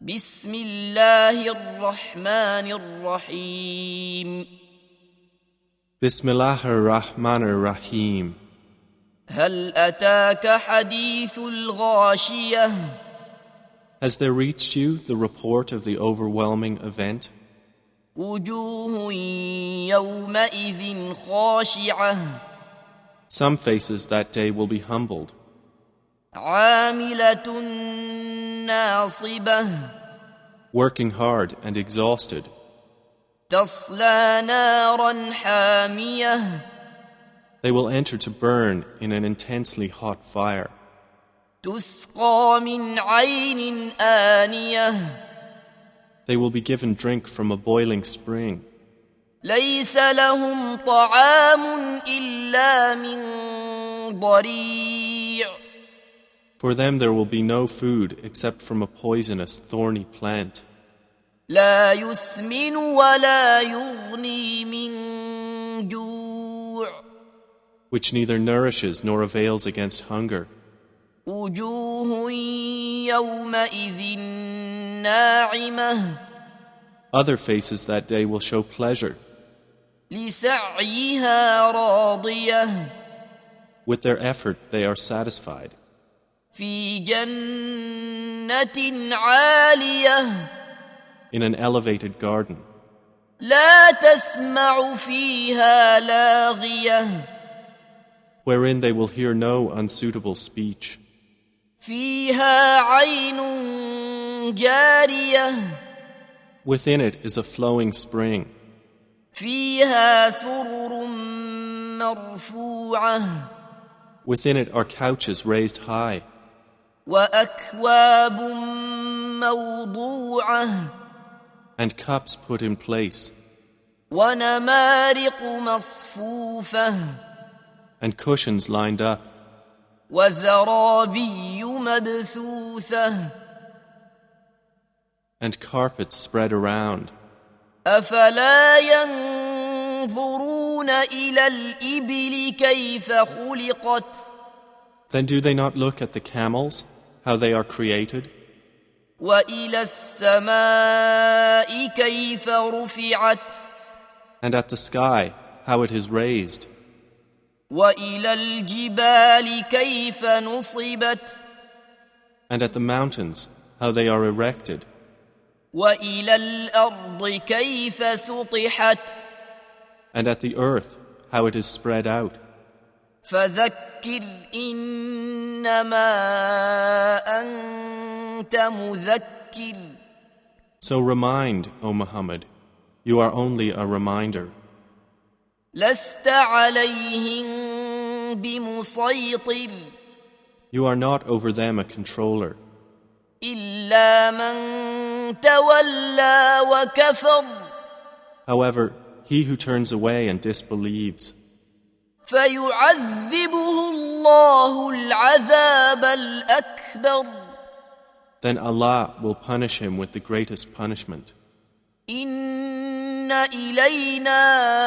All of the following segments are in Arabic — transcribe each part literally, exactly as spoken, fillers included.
بسم الله الرحمن الرحيم Bismillah ar-Rahman ar-Rahim. هل أتاك حديث الغاشية Has there reached you the report of the overwhelming event? وجوه يومئذ خاشعة Some faces that day will be humbled. عاملة ناصبة Working hard and exhausted. تصلى نارا حامية They will enter to burn in an intensely hot fire. تسقى من عين آنية They will be given drink from a boiling spring. ليس لهم طعام إلا من ضريع For them there will be no food except from a poisonous, thorny plant, لا يسمن ولا يغني من جوع which neither nourishes nor avails against hunger. وجوه يومئذ ناعمة Other faces that day will show pleasure. لسعيها راضية With their effort they are satisfied. في جنة عالية In an elevated garden, لا تسمع فيها لاغية wherein they will hear no unsuitable speech. فيها عين جارية Within it is a flowing spring. فيها سرر مرفوعة Within it are couches raised high, وأكواب موضوعة and cups put in place, ونمارق مصفوفة and cushions lined up, وزرابي مبثوثة and carpets spread around. أفلا ينظرون إلى الإبل كيف خلقت Then do they not look at the camels, how they are created, وإلى السماء كيف رفعت and at the sky, how it is raised, وإلى الجبال كيف نصبت and at the mountains, how they are erected, وإلى الأرض كيف سطحت and at the earth, how it is spread out. فذكر إنما أنت مذكر So remind, O Muhammad, you are only a reminder. لست عليهم بمسيطر You are not over them a controller, إلا من تولى وكفر however, he who turns away and disbelieves. فيعذبه الله العذاب الأكبر Then Allah will punish him with the greatest punishment. إن إلينا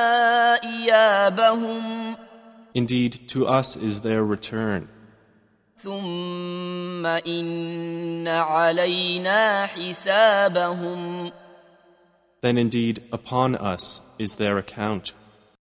إيابهم Indeed, to us is their return. ثم إن علينا حسابهم Then indeed, upon us is their account.